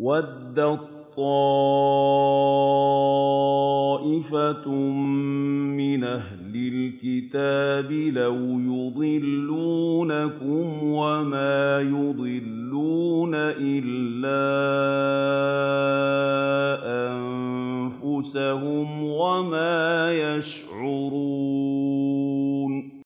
وَدَّت طَّائِفَةٌ مِّنْ أَهْلِ الْكِتَابِ لَوْ يُضِلُّونَكُمْ وَمَا يُضِلُّونَ إِلَّا أَنفُسَهُمْ وَمَا يَشْعُرُونَ